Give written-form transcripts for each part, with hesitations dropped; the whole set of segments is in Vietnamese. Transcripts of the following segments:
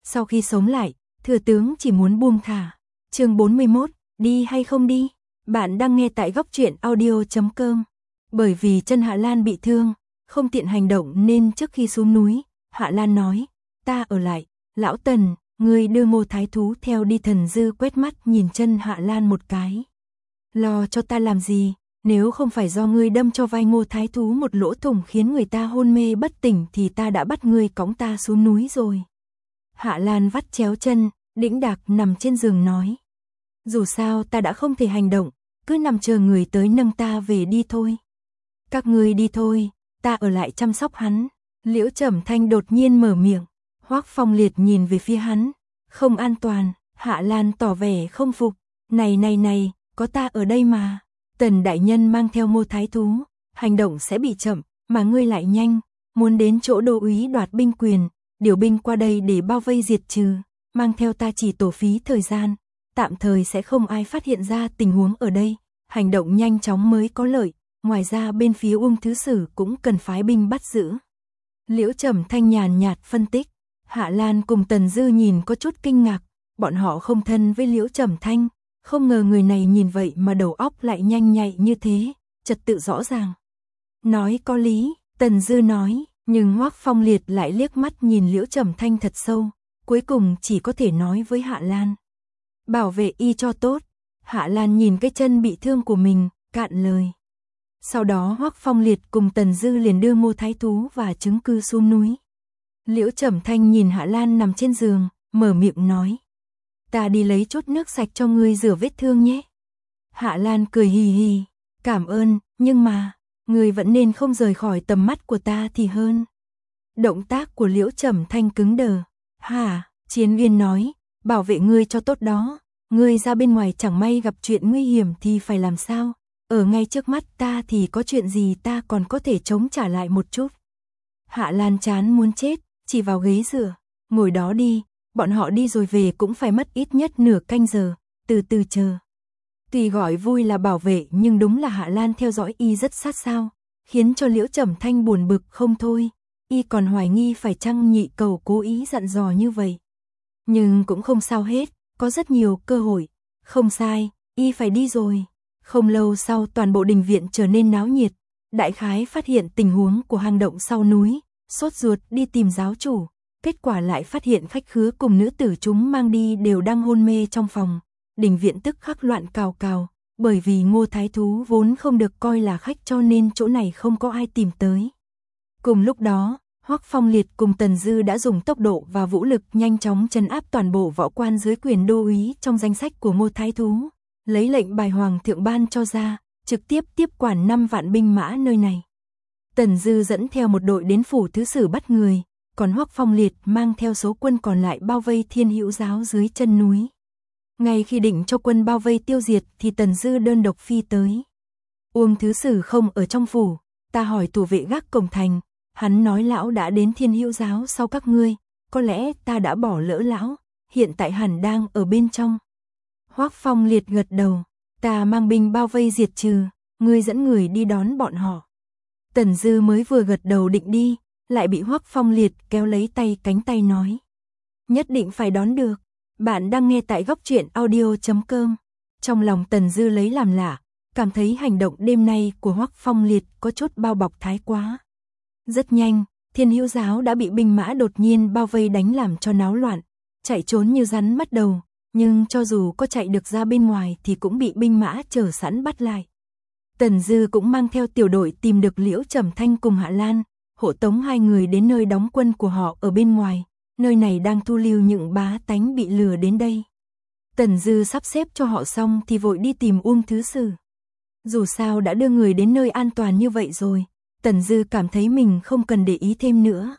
Sau khi sống lại, thừa tướng chỉ muốn buông thả. Chương 41, đi hay không đi? Bạn đang nghe tại góc truyện audio.com. Bởi vì chân Hạ Lan bị thương, không tiện hành động nên trước khi xuống núi, Hạ Lan nói, ta ở lại, lão Tần, ngươi đưa Ngô Thái Thú theo đi. Tần Dư quét mắt nhìn chân Hạ Lan một cái. Lo cho ta làm gì, nếu không phải do ngươi đâm cho vai Ngô Thái Thú một lỗ thủng khiến người ta hôn mê bất tỉnh thì ta đã bắt ngươi cõng ta xuống núi rồi. Hạ Lan vắt chéo chân, đĩnh đạc nằm trên giường nói. Dù sao ta đã không thể hành động, cứ nằm chờ người tới nâng ta về đi thôi. Các ngươi đi thôi, ta ở lại chăm sóc hắn. Liễu Trầm Thanh đột nhiên mở miệng. Hoắc Phong Liệt nhìn về phía hắn. Không an toàn. Hạ Lan tỏ vẻ không phục. Này, có ta ở đây mà. Tần đại nhân mang theo Ngô Thái Thú, hành động sẽ bị chậm, mà ngươi lại nhanh, muốn đến chỗ đô úy đoạt binh quyền, điều binh qua đây để bao vây diệt trừ, mang theo ta chỉ tổ phí thời gian, tạm thời sẽ không ai phát hiện ra tình huống ở đây, hành động nhanh chóng mới có lợi, ngoài ra bên phía Uông Thứ Sử cũng cần phái binh bắt giữ. Liễu Trầm Thanh nhàn nhạt phân tích. Hạ Lan cùng Tần Dư nhìn có chút kinh ngạc, bọn họ không thân với Liễu Trầm Thanh. Không ngờ người này nhìn vậy mà đầu óc lại nhanh nhạy như thế, trật tự rõ ràng. Nói có lý, Tần Dư nói, nhưng Hoắc Phong Liệt lại liếc mắt nhìn Liễu Trầm Thanh thật sâu, cuối cùng chỉ có thể nói với Hạ Lan. Bảo vệ y cho tốt. Hạ Lan nhìn cái chân bị thương của mình, cạn lời. Sau đó Hoắc Phong Liệt cùng Tần Dư liền đưa Ngô Thái Thú và chứng cư xuống núi. Liễu Trầm Thanh nhìn Hạ Lan nằm trên giường, mở miệng nói. Ta đi lấy chút nước sạch cho ngươi rửa vết thương nhé. Hạ Lan cười hì hì, cảm ơn, nhưng mà, ngươi vẫn nên không rời khỏi tầm mắt của ta thì hơn. Động tác của Liễu Trầm Thanh cứng đờ. Hả, Chiến Uyên nói, bảo vệ ngươi cho tốt đó, ngươi ra bên ngoài chẳng may gặp chuyện nguy hiểm thì phải làm sao? Ở ngay trước mắt ta thì có chuyện gì ta còn có thể chống trả lại một chút. Hạ Lan chán muốn chết, chỉ vào ghế dựa, ngồi đó đi. Bọn họ đi rồi về cũng phải mất ít nhất nửa canh giờ, từ từ chờ. Tuy gọi vui là bảo vệ nhưng đúng là Hạ Lan theo dõi y rất sát sao, khiến cho Liễu Trầm Thanh buồn bực không thôi. Y còn hoài nghi phải chăng nhị cầu cố ý dặn dò như vậy. Nhưng cũng không sao hết, có rất nhiều cơ hội. Không sai, y phải đi rồi. Không lâu sau toàn bộ đình viện trở nên náo nhiệt. Đại khái phát hiện tình huống của hang động sau núi, sốt ruột đi tìm giáo chủ. Kết quả lại phát hiện khách khứa cùng nữ tử chúng mang đi đều đang hôn mê trong phòng. Đình viện tức khắc loạn cào cào, bởi vì Ngô Thái Thú vốn không được coi là khách cho nên chỗ này không có ai tìm tới. Cùng lúc đó, Hoắc Phong Liệt cùng Tần Dư đã dùng tốc độ và vũ lực nhanh chóng trấn áp toàn bộ võ quan dưới quyền đô úy trong danh sách của Ngô Thái Thú, lấy lệnh bài hoàng thượng ban cho ra, trực tiếp tiếp quản 5 vạn binh mã nơi này. Tần Dư dẫn theo một đội đến phủ Thứ Sử bắt người. Còn Hoắc Phong Liệt mang theo số quân còn lại bao vây Thiên Hữu Giáo dưới chân núi. Ngay khi định cho quân bao vây tiêu diệt thì Tần Dư đơn độc phi tới. Uông Thứ Sử không ở trong phủ, ta hỏi thủ vệ gác cổng thành, hắn nói lão đã đến Thiên Hữu Giáo sau các ngươi, có lẽ ta đã bỏ lỡ lão, hiện tại hẳn đang ở bên trong. Hoắc Phong Liệt gật đầu, ta mang binh bao vây diệt trừ, ngươi dẫn người đi đón bọn họ. Tần Dư mới vừa gật đầu định đi, lại bị Hoắc Phong Liệt kéo lấy tay cánh tay nói. Nhất định phải đón được. Bạn đang nghe tại góc truyện audio.com. Trong lòng Tần Dư lấy làm lạ, cảm thấy hành động đêm nay của Hoắc Phong Liệt có chút bao bọc thái quá. Rất nhanh, Thiên Hữu Giáo đã bị binh mã đột nhiên bao vây đánh làm cho náo loạn, chạy trốn như rắn mất đầu, nhưng cho dù có chạy được ra bên ngoài thì cũng bị binh mã chờ sẵn bắt lại. Tần Dư cũng mang theo tiểu đội tìm được Liễu Trầm Thanh cùng Hạ Lan, hộ tống hai người đến nơi đóng quân của họ ở bên ngoài, nơi này đang thu lưu những bá tánh bị lừa đến đây. Tần Dư sắp xếp cho họ xong thì vội đi tìm Uông Thứ Sử. Dù sao đã đưa người đến nơi an toàn như vậy rồi, Tần Dư cảm thấy mình không cần để ý thêm nữa.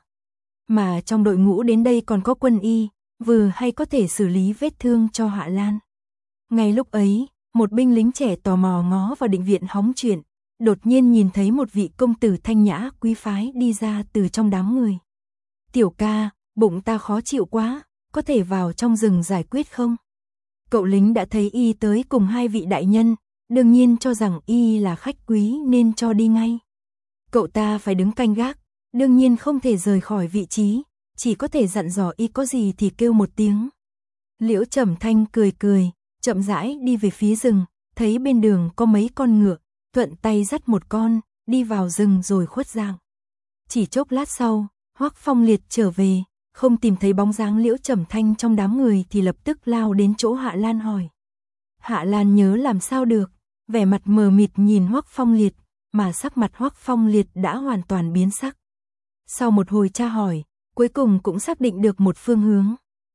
Mà trong đội ngũ đến đây còn có quân y, vừa hay có thể xử lý vết thương cho Hạ Lan. Ngay lúc ấy, một binh lính trẻ tò mò ngó vào định viện hóng chuyện. Đột nhiên nhìn thấy một vị công tử thanh nhã quý phái đi ra từ trong đám người. Tiểu ca, bụng ta khó chịu quá, có thể vào trong rừng giải quyết không? Cậu lính đã thấy y tới cùng hai vị đại nhân, đương nhiên cho rằng y là khách quý nên cho đi ngay. Cậu ta phải đứng canh gác, đương nhiên không thể rời khỏi vị trí, chỉ có thể dặn dò y có gì thì kêu một tiếng. Liễu Trầm Thanh cười cười, chậm rãi đi về phía rừng, thấy bên đường có mấy con ngựa, thuận tay dắt một con, đi vào rừng rồi khuất dạng. Chỉ chốc lát sau, Hoắc Phong Liệt trở về, không tìm thấy bóng dáng Liễu Trầm Thanh trong đám người thì lập tức lao đến chỗ Hạ Lan hỏi. Hạ Lan nhớ làm sao được, vẻ mặt mờ mịt nhìn Hoắc Phong Liệt, mà sắc mặt Hoắc Phong Liệt đã hoàn toàn biến sắc. Sau một hồi tra hỏi, cuối cùng cũng xác định được một phương hướng.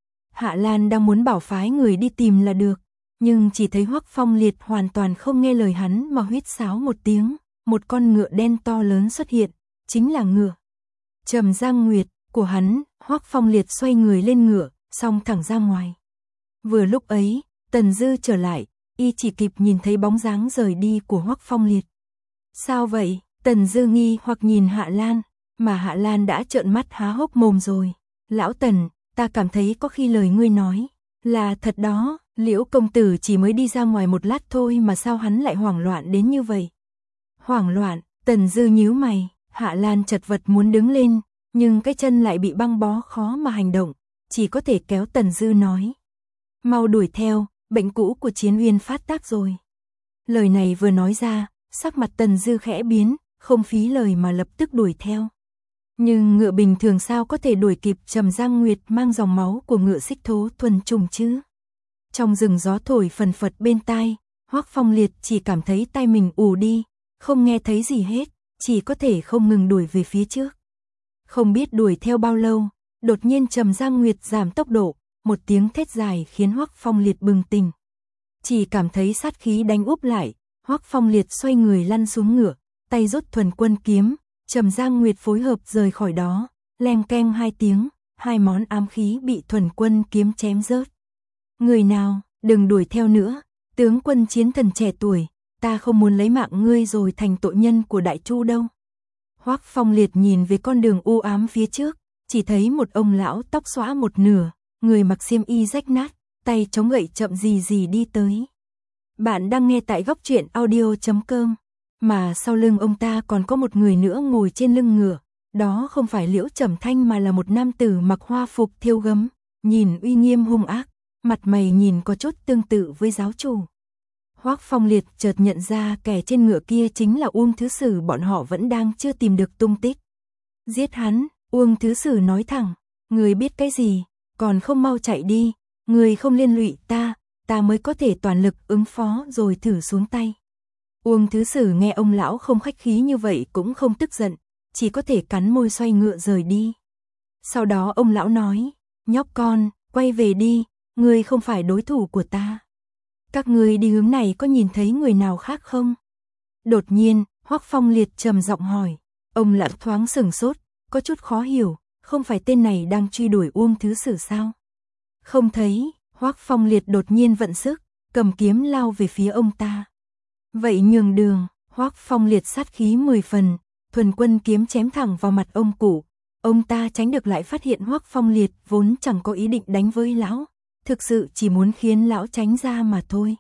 Hạ Lan đang muốn bảo phái người đi tìm là được, nhưng chỉ thấy Hoắc Phong Liệt hoàn toàn không nghe lời hắn mà huýt sáo một tiếng, một con ngựa đen to lớn xuất hiện, chính là ngựa Trầm Giang Nguyệt của hắn. Hoắc Phong Liệt xoay người lên ngựa, xông thẳng ra ngoài. Vừa lúc ấy, Tần Dư trở lại, y chỉ kịp nhìn thấy bóng dáng rời đi của Hoắc Phong Liệt. Sao vậy? Tần Dư nghi hoặc nhìn Hạ Lan, mà Hạ Lan đã trợn mắt há hốc mồm rồi. Lão Tần, ta cảm thấy có khi lời ngươi nói là thật đó, Liễu công tử chỉ mới đi ra ngoài một lát thôi mà sao hắn lại hoảng loạn đến như vậy? Hoảng loạn? Tần Dư nhíu mày, Hạ Lan chật vật muốn đứng lên, nhưng cái chân lại bị băng bó khó mà hành động, chỉ có thể kéo Tần Dư nói. Mau đuổi theo, bệnh cũ của Chiến Uyên phát tác rồi. Lời này vừa nói ra, sắc mặt Tần Dư khẽ biến, không phí lời mà lập tức đuổi theo. Nhưng ngựa bình thường sao có thể đuổi kịp Trầm Giang Nguyệt mang dòng máu của ngựa xích thố thuần trùng chứ? Trong rừng gió thổi phần phật bên tai, Hoắc Phong Liệt chỉ cảm thấy tai mình ù đi, không nghe thấy gì hết, chỉ có thể không ngừng đuổi về phía trước. Không biết đuổi theo bao lâu, đột nhiên Trầm Giang Nguyệt giảm tốc độ, một tiếng thét dài khiến Hoắc Phong Liệt bừng tỉnh. Chỉ cảm thấy sát khí đánh úp lại, Hoắc Phong Liệt xoay người lăn xuống ngựa, tay rút thuần quân kiếm, Trầm Giang Nguyệt phối hợp rời khỏi đó, leng keng hai tiếng, hai món ám khí bị thuần quân kiếm chém rớt. Người nào, đừng đuổi theo nữa, tướng quân chiến thần trẻ tuổi, ta không muốn lấy mạng ngươi rồi thành tội nhân của Đại Chu đâu. Hoắc Phong Liệt nhìn về con đường u ám phía trước, chỉ thấy một ông lão tóc xõa một nửa, người mặc xiêm y rách nát, tay chống gậy chậm gì đi tới. Bạn đang nghe tại góc truyện audio.com, mà sau lưng ông ta còn có một người nữa ngồi trên lưng ngựa, đó không phải Liễu Trầm Thanh mà là một nam tử mặc hoa phục thêu gấm, nhìn uy nghiêm hung ác, mặt mày nhìn có chút tương tự với giáo chủ. Hoắc Phong Liệt chợt nhận ra kẻ trên ngựa kia chính là Uông Thứ Sử, bọn họ vẫn đang chưa tìm được tung tích. Giết hắn, Uông Thứ Sử nói thẳng, người biết cái gì, còn không mau chạy đi, người không liên lụy ta mới có thể toàn lực ứng phó rồi thử xuống tay. Uông Thứ Sử nghe ông lão không khách khí như vậy cũng không tức giận, chỉ có thể cắn môi xoay ngựa rời đi. Sau đó ông lão nói, nhóc con, quay về đi, ngươi không phải đối thủ của ta. Các ngươi đi hướng này có nhìn thấy người nào khác không? Đột nhiên, Hoắc Phong Liệt trầm giọng hỏi. Ông lão thoáng sửng sốt, có chút khó hiểu, không phải tên này đang truy đuổi Uông Thứ Sử sao? Không thấy. Hoắc Phong Liệt đột nhiên vận sức, cầm kiếm lao về phía ông ta. Vậy nhường đường, Hoắc Phong Liệt sát khí 10 phần, thuần quân kiếm chém thẳng vào mặt ông cụ. Ông ta tránh được lại phát hiện Hoắc Phong Liệt vốn chẳng có ý định đánh với lão, thực sự chỉ muốn khiến lão tránh ra mà thôi.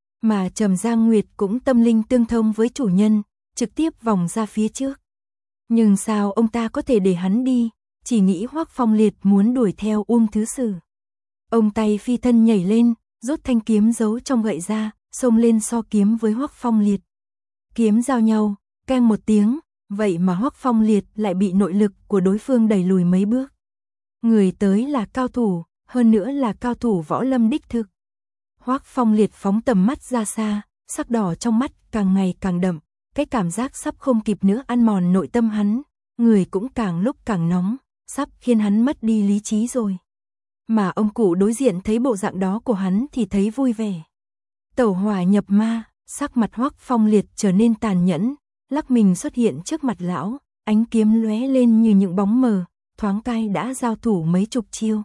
Mà Trầm Giang Nguyệt cũng tâm linh tương thông với chủ nhân, trực tiếp vòng ra phía trước. Nhưng sao ông ta có thể để hắn đi, chỉ nghĩ Hoắc Phong Liệt muốn đuổi theo Uông Thứ Sử. Ông tay phi thân nhảy lên, rút thanh kiếm giấu trong gậy ra, xông lên so kiếm với Hoắc Phong Liệt. Kiếm giao nhau, keng một tiếng, vậy mà Hoắc Phong Liệt lại bị nội lực của đối phương đẩy lùi mấy bước. Người tới là cao thủ, hơn nữa là cao thủ võ lâm đích thực. Hoắc Phong Liệt phóng tầm mắt ra xa, sắc đỏ trong mắt càng ngày càng đậm, cái cảm giác sắp không kịp nữa ăn mòn nội tâm hắn, người cũng càng lúc càng nóng, sắp khiến hắn mất đi lý trí rồi. Mà ông cụ đối diện thấy bộ dạng đó của hắn thì thấy vui vẻ. Tẩu hỏa nhập ma, sắc mặt Hoắc Phong Liệt trở nên tàn nhẫn, lắc mình xuất hiện trước mặt lão, ánh kiếm lóe lên như những bóng mờ, thoáng cai đã giao thủ mấy chục chiêu.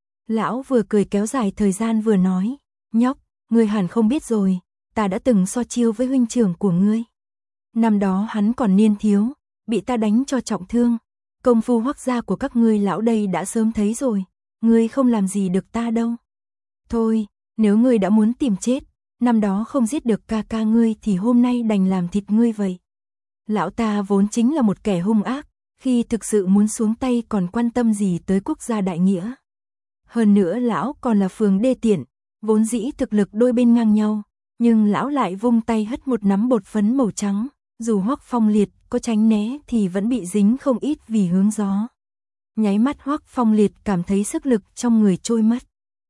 Lão vừa cười kéo dài thời gian vừa nói, nhóc, ngươi hẳn không biết rồi, ta đã từng so chiêu với huynh trưởng của ngươi. Năm đó hắn còn niên thiếu, bị ta đánh cho trọng thương, công phu Hoắc gia của các ngươi lão đây đã sớm thấy rồi, ngươi không làm gì được ta đâu. Thôi, nếu ngươi đã muốn tìm chết, năm đó không giết được ca ca ngươi thì hôm nay đành làm thịt ngươi vậy. Lão ta vốn chính là một kẻ hung ác, khi thực sự muốn xuống tay còn quan tâm gì tới quốc gia đại nghĩa. Hơn nữa lão còn là phường đê tiện, vốn dĩ thực lực đôi bên ngang nhau, nhưng lão lại vung tay hất một nắm bột phấn màu trắng, dù Hoắc Phong Liệt có tránh né thì vẫn bị dính không ít vì hướng gió. Nháy mắt Hoắc Phong Liệt cảm thấy sức lực trong người trôi mất.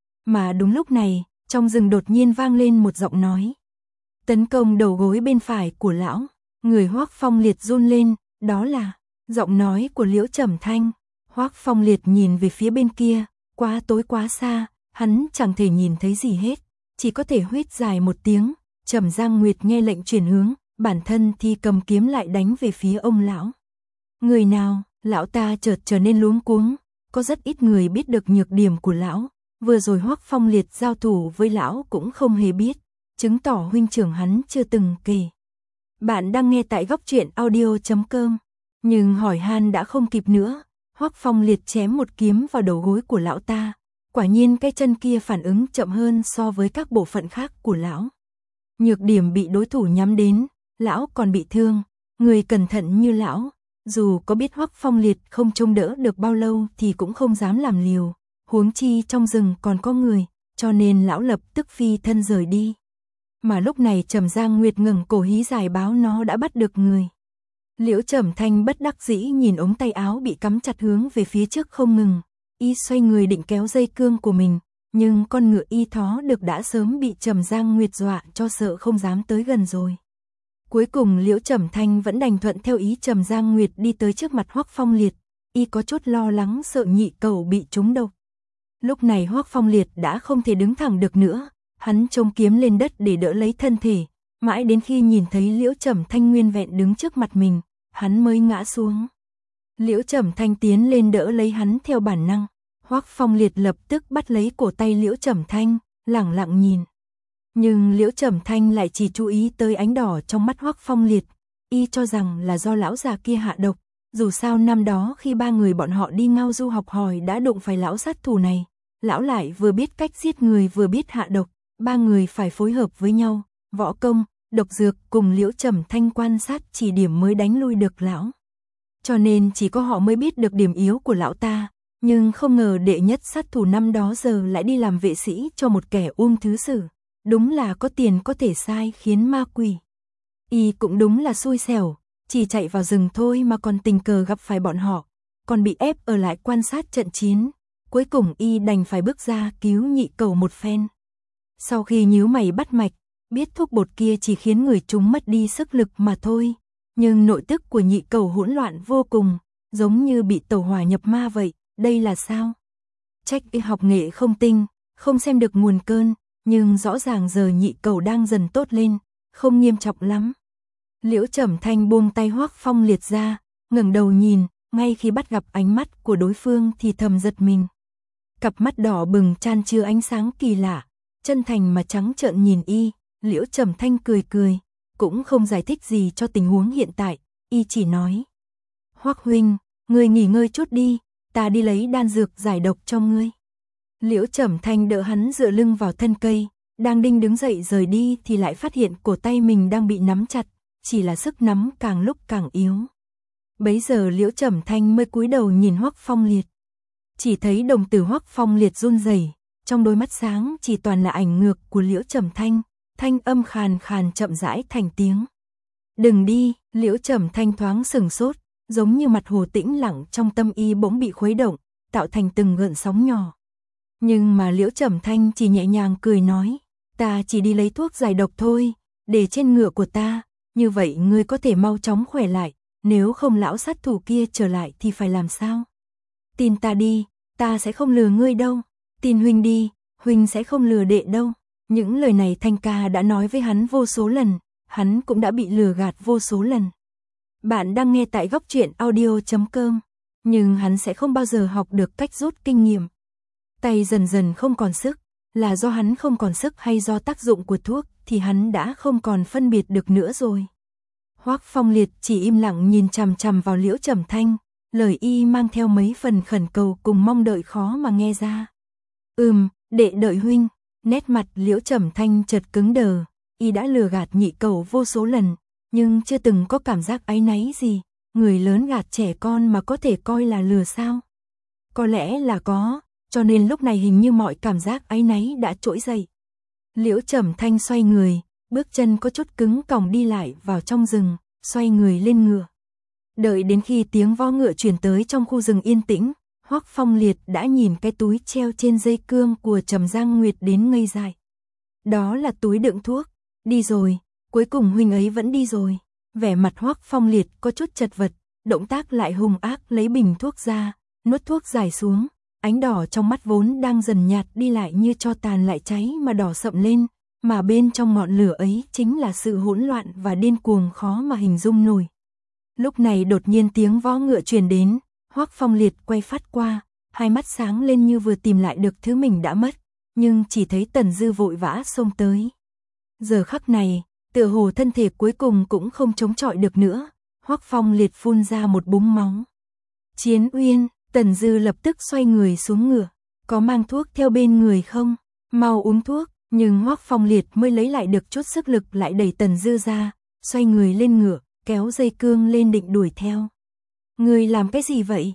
Mà đúng lúc này, trong rừng đột nhiên vang lên một giọng nói. Tấn công đầu gối bên phải của lão, người Hoắc Phong Liệt run lên, đó là giọng nói của Liễu Trầm Thanh. Hoắc Phong Liệt nhìn về phía bên kia, quá tối quá xa, hắn chẳng thể nhìn thấy gì hết, chỉ có thể huýt dài một tiếng. Trầm Giang Nguyệt nghe lệnh chuyển hướng, bản thân thì cầm kiếm lại đánh về phía ông lão. Người nào? Lão ta chợt trở nên luống cuống, có rất ít người biết được nhược điểm của lão, vừa rồi Hoắc Phong Liệt giao thủ với lão cũng không hề biết, chứng tỏ huynh trưởng hắn chưa từng kể. Bạn đang nghe tại góc truyện audio.com, nhưng hỏi han đã không kịp nữa, Hoắc Phong Liệt chém một kiếm vào đầu gối của lão ta, quả nhiên cái chân kia phản ứng chậm hơn so với các bộ phận khác của lão. Nhược điểm bị đối thủ nhắm đến, lão còn bị thương, người cẩn thận như lão, dù có biết Hoắc Phong Liệt không trông đỡ được bao lâu thì cũng không dám làm liều, huống chi trong rừng còn có người, cho nên lão lập tức phi thân rời đi. Mà lúc này Trầm Giang Nguyệt ngẩng cổ hí giải báo nó đã bắt được người. Liễu Trầm Thanh bất đắc dĩ nhìn ống tay áo bị cắm chặt hướng về phía trước không ngừng, y xoay người định kéo dây cương của mình, nhưng con ngựa y thó được đã sớm bị Trầm Giang Nguyệt dọa cho sợ không dám tới gần rồi. Cuối cùng Liễu Trầm Thanh vẫn đành thuận theo ý Trầm Giang Nguyệt đi tới trước mặt Hoắc Phong Liệt, y có chút lo lắng sợ nhị cẩu bị trúng độc. Lúc này Hoắc Phong Liệt đã không thể đứng thẳng được nữa, hắn chông kiếm lên đất để đỡ lấy thân thể, mãi đến khi nhìn thấy Liễu Trầm Thanh nguyên vẹn đứng trước mặt mình, hắn mới ngã xuống. Liễu Trầm Thanh tiến lên đỡ lấy hắn theo bản năng, Hoắc Phong Liệt lập tức bắt lấy cổ tay Liễu Trầm Thanh, lẳng lặng nhìn. Nhưng Liễu Trầm Thanh lại chỉ chú ý tới ánh đỏ trong mắt Hoắc Phong Liệt, y cho rằng là do lão già kia hạ độc, dù sao năm đó khi ba người bọn họ đi Ngao Du học hỏi đã đụng phải lão sát thủ này, lão lại vừa biết cách giết người vừa biết hạ độc, ba người phải phối hợp với nhau, võ công, độc dược cùng Liễu Trầm Thanh quan sát chỉ điểm mới đánh lui được lão. Cho nên chỉ có họ mới biết được điểm yếu của lão ta, nhưng không ngờ đệ nhất sát thủ năm đó giờ lại đi làm vệ sĩ cho một kẻ thứ sử. Đúng là có tiền có thể sai khiến ma quỷ. Y cũng đúng là xui xẻo, chỉ chạy vào rừng thôi mà còn tình cờ gặp phải bọn họ, còn bị ép ở lại quan sát trận chiến. Cuối cùng y đành phải bước ra cứu nhị cẩu một phen. Sau khi nhíu mày bắt mạch, biết thuốc bột kia chỉ khiến người chúng mất đi sức lực mà thôi, nhưng nội tức của nhị cẩu hỗn loạn vô cùng, giống như bị tẩu hỏa nhập ma vậy. Đây là sao? Trách y học nghệ không tinh, không xem được nguồn cơn. Nhưng rõ ràng giờ nhị cẩu đang dần tốt lên, không nghiêm trọng lắm. Liễu Trầm Thanh buông tay Hoắc Phong Liệt ra, ngẩng đầu nhìn, ngay khi bắt gặp ánh mắt của đối phương thì thầm giật mình. Cặp mắt đỏ bừng chan chứa ánh sáng kỳ lạ, chân thành mà trắng trợn nhìn y, Liễu Trầm Thanh cười cười, cũng không giải thích gì cho tình huống hiện tại, y chỉ nói. Hoắc huynh, ngươi nghỉ ngơi chút đi, ta đi lấy đan dược giải độc cho ngươi. Liễu Trầm Thanh đỡ hắn dựa lưng vào thân cây, đang định đứng dậy rời đi thì lại phát hiện cổ tay mình đang bị nắm chặt, chỉ là sức nắm càng lúc càng yếu. Bấy giờ Liễu Trầm Thanh mới cúi đầu nhìn Hoắc Phong Liệt. Chỉ thấy đồng tử Hoắc Phong Liệt run rẩy, trong đôi mắt sáng chỉ toàn là ảnh ngược của Liễu Trầm Thanh, thanh âm khàn khàn chậm rãi thành tiếng. Đừng đi, Liễu Trầm Thanh thoáng sừng sốt, giống như mặt hồ tĩnh lặng trong tâm y bỗng bị khuấy động, tạo thành từng gợn sóng nhỏ. Nhưng mà Liễu Trầm Thanh chỉ nhẹ nhàng cười nói, ta chỉ đi lấy thuốc giải độc thôi, để trên ngựa của ta, như vậy ngươi có thể mau chóng khỏe lại, nếu không lão sát thủ kia trở lại thì phải làm sao? Tin ta đi, ta sẽ không lừa ngươi đâu, tin huynh đi, huynh sẽ không lừa đệ đâu. Những lời này Thanh ca đã nói với hắn vô số lần, hắn cũng đã bị lừa gạt vô số lần. Bạn đang nghe tại góc truyện audio.com, nhưng hắn sẽ không bao giờ học được cách rút kinh nghiệm. Tay dần dần không còn sức, là do hắn không còn sức hay do tác dụng của thuốc thì hắn đã không còn phân biệt được nữa rồi. Hoắc Phong Liệt chỉ im lặng nhìn chằm chằm vào Liễu Trầm Thanh, lời y mang theo mấy phần khẩn cầu cùng mong đợi khó mà nghe ra. Đệ đợi huynh. Nét mặt Liễu Trầm Thanh chợt cứng đờ, y đã lừa gạt nhị cẩu vô số lần, nhưng chưa từng có cảm giác áy náy gì, người lớn gạt trẻ con mà có thể coi là lừa sao? Có lẽ là có, cho nên lúc này hình như mọi cảm giác áy náy đã trỗi dậy. Liễu Trầm Thanh xoay người, bước chân có chút cứng còng đi lại vào trong rừng, xoay người lên ngựa. Đợi đến khi tiếng vó ngựa truyền tới trong khu rừng yên tĩnh, Hoắc Phong Liệt đã nhìn cái túi treo trên dây cương của Trầm Giang Nguyệt đến ngây dại. Đó là túi đựng thuốc. Đi rồi, cuối cùng huynh ấy vẫn đi rồi. Vẻ mặt Hoắc Phong Liệt có chút chật vật, động tác lại hung ác lấy bình thuốc ra, nuốt thuốc dài xuống, ánh đỏ trong mắt vốn đang dần nhạt đi lại như tro tàn lại cháy mà đỏ sậm lên, mà bên trong ngọn lửa ấy chính là sự hỗn loạn và điên cuồng khó mà hình dung nổi. Lúc này đột nhiên tiếng vó ngựa truyền đến, Hoắc Phong Liệt quay phát qua, hai mắt sáng lên như vừa tìm lại được thứ mình đã mất, nhưng chỉ thấy Tần Dư vội vã xông tới. Giờ khắc này, tựa hồ thân thể cuối cùng cũng không chống chọi được nữa, Hoắc Phong Liệt phun ra một búng máu. Chiến Uyên, Tần Dư lập tức xoay người xuống ngựa, có mang thuốc theo bên người không? Mau uống thuốc, nhưng Hoắc Phong Liệt mới lấy lại được chút sức lực lại đẩy Tần Dư ra, xoay người lên ngựa, kéo dây cương lên định đuổi theo. Ngươi làm cái gì vậy?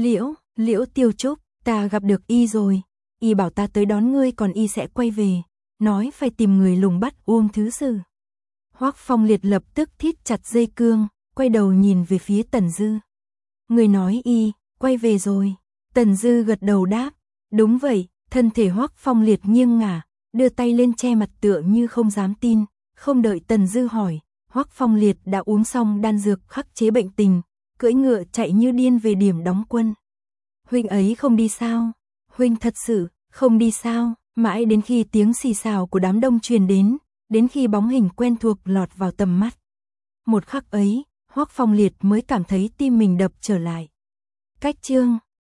Liễu Tiêu Trúc, ta gặp được y rồi, y bảo ta tới đón ngươi còn y sẽ quay về, nói phải tìm người lùng bắt Uông Thứ Sử. Hoắc Phong Liệt lập tức thít chặt dây cương, quay đầu nhìn về phía Tần Dư. Người nói y, quay về rồi. Tần Dư gật đầu đáp, đúng vậy, thân thể Hoắc Phong Liệt nghiêng ngả, đưa tay lên che mặt tựa như không dám tin, không đợi Tần Dư hỏi, Hoắc Phong Liệt đã uống xong đan dược khắc chế bệnh tình, cưỡi ngựa chạy như điên về điểm đóng quân. Huynh ấy không đi sao? Huynh thật sự không đi sao? Mãi đến khi tiếng xì xào của đám đông truyền đến khi bóng hình quen thuộc lọt vào tầm mắt. Một khắc ấy, Hoắc Phong Liệt mới cảm thấy tim mình đập trở lại. Cách chương